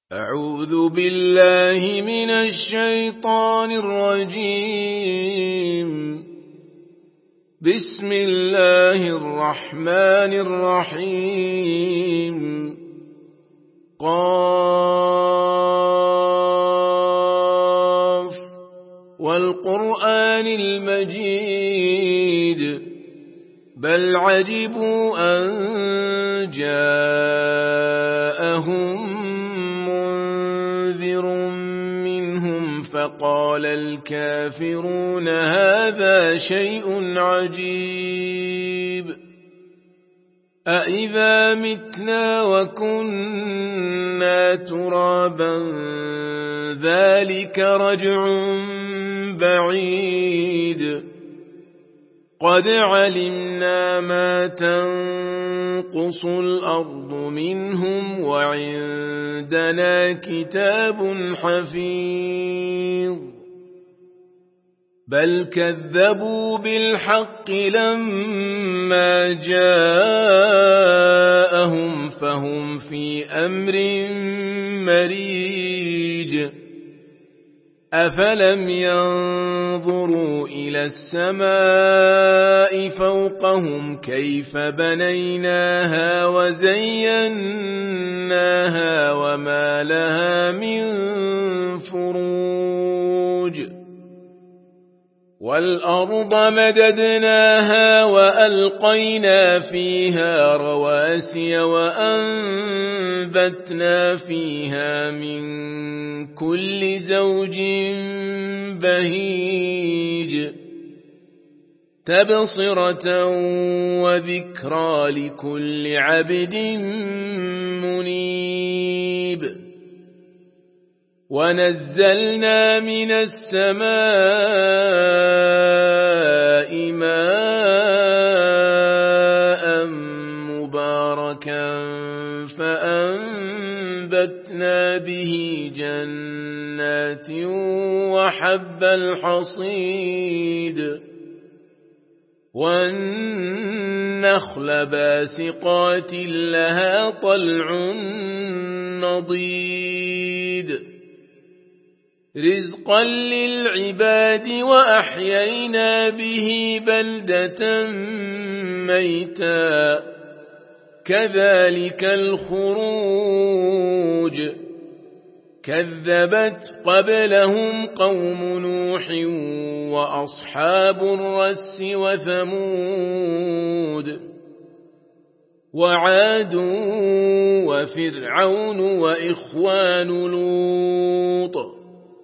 أعوذ بالله من الشيطان الرجيم. بسم الله الرحمن الرحيم. قاف والقرآن المجيد بل عجبوا أن جاءهم منهم فقال الكافرون هذا شيء عجيب أإذا متنا وكنا ترابا ذلك رجع بعيد قد علمنا ما تنقص الأرض منهم وعندنا كتاب حفيظ بل كذبوا بالحق لما جاءهم فهم في أمر مريج أفلم ينظروا إلى السماء فوقهم كيف بنيناها وزيناها وما لها من فروج والأرض مددناها وألقينا فيها رواسي وأنبتنا فيها من كل زوج بهيج تبصرة وذكرى لكل عبد منيب ونزلنا من السماء ماء مباركا فأنبتنا به جنات وحب الحصيد والنخل باسقات لها طلع نضيد رزقا للعباد وأحيينا به بلدة ميتا كذلك الخروج كذبت قبلهم قوم نوح وأصحاب الرس وثمود وعاد وفرعون وإخوان لوط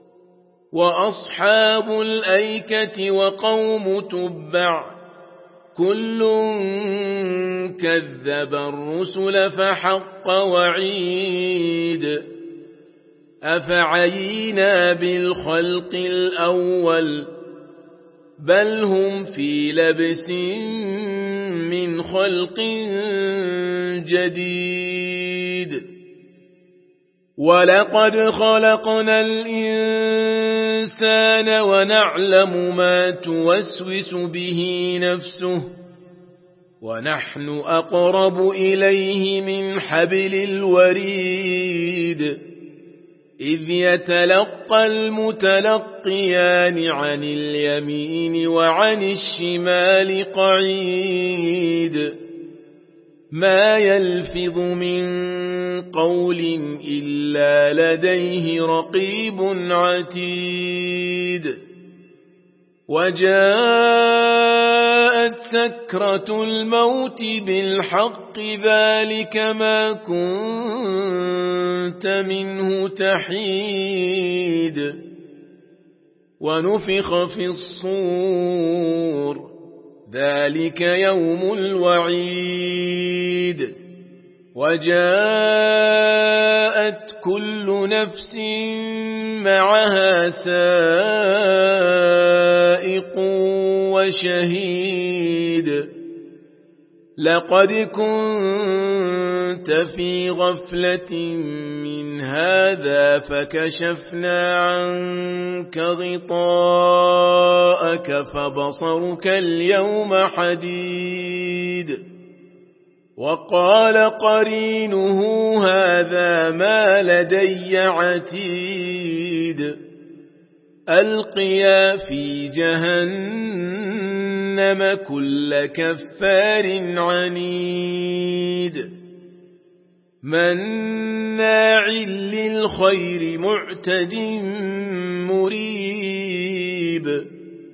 وأصحاب الأيكة وقوم تبع كل كذب الرسل فحق وعيد أفعينا بالخلق الأول بل هم في لبس من خلق جديد ولقد خلقنا الإنسان ونعلم ما توسوس به نفسه ونحن أقرب إليه من حبل الوريد إذ يتلقى المتلقيان عن اليمين وعن الشمال قعيد ما يلفظ من قول إلا لديه رقيب عتيد وجاءت سكرة الموت بالحق ذلك ما كنت منه تحيد ونفخ في الصور ذلك يوم الوعيد وجاءت كل نفس معها سائق وشهيد لقد كنت في غفلة من هذا فكشفنا عنك غطاءك فبصرك اليوم حديد وقال قرينه هذا ما لدي عتيد ألقيا في جهنم كل كفار عنيد مناع للخير معتد مريب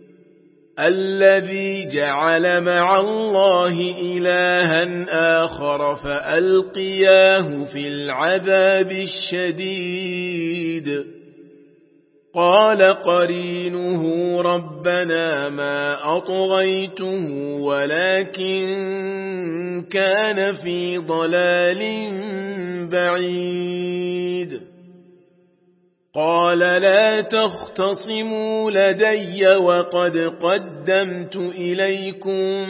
الذي جعل مع الله إلها آخر فألقياه في العذاب الشديد قال قرينه ربنا ما أطغيته ولكن كان في ضلال بعيد قال لا تختصموا لدي وقد قدمت إليكم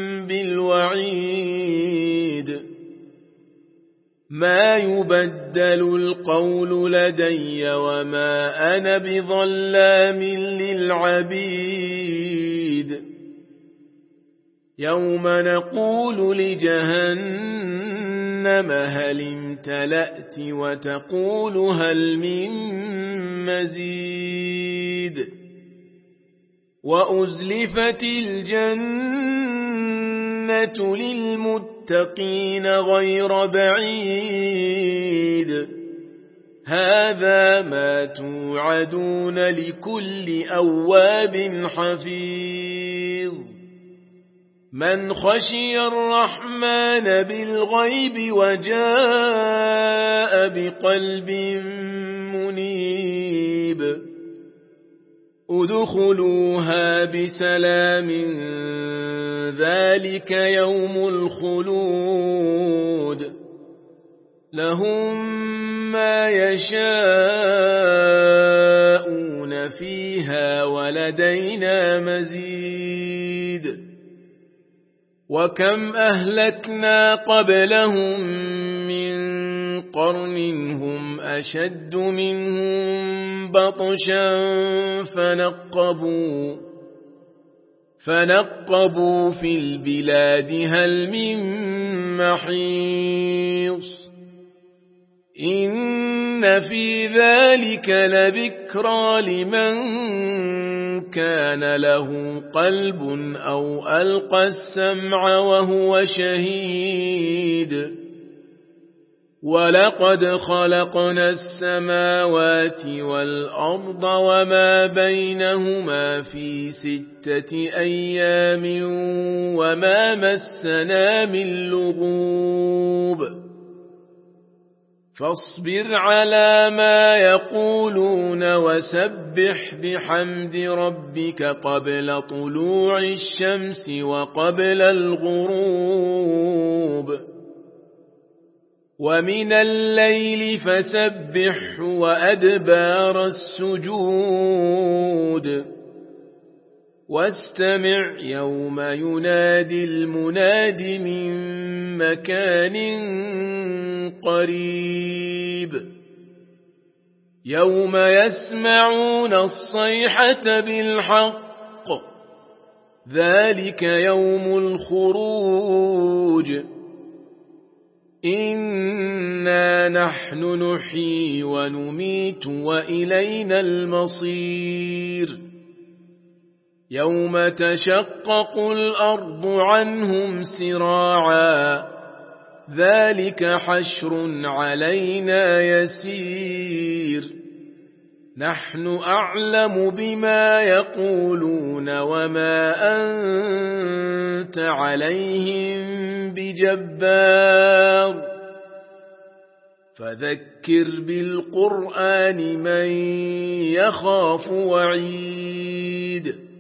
بالوعيد ما يبدل القول لدي وما أنا بظلام للعبيد يوم نقول لجهنم هل امتلأت وتقول هل من مزيد وأزلفت الجنة للمتقين غير بعيد هذا ما توعدون لكل أواب حفيظ من خشي الرحمن بالغيب وجاء بقلب منيب ادخلوها بسلام ذلك يوم الخلود لهم ما يشاءون فيها ولدينا مزيد وكم أهلكنا قبلهم من قرن هم أشد منهم بطشا فنقبوا في البلاد هل من محيص إن في ذلك لذكرى لمن كان له قلب أو ألقى السمع وهو شهيد ولقد خلقنا السماوات والأرض وما بينهما في 6 أيام وما مسنا من لغوب فاصبر على ما يقولون وسبح بحمد ربك قبل طلوع الشمس وقبل الغروب ومن الليل فسبح وأدبار السجود واستمع يوم ينادي المناد من مكان قريب يوم يسمعون الصيحة بالحق ذلك يوم الخروج إنا نحن نحيي ونميت وإلينا المصير يوم تشقق الأرض عنهم سراعا ذلك حشر علينا يسير نحن أعلم بما يقولون وما أنت عليهم بجبار فذكر بالقرآن من يخاف وعيد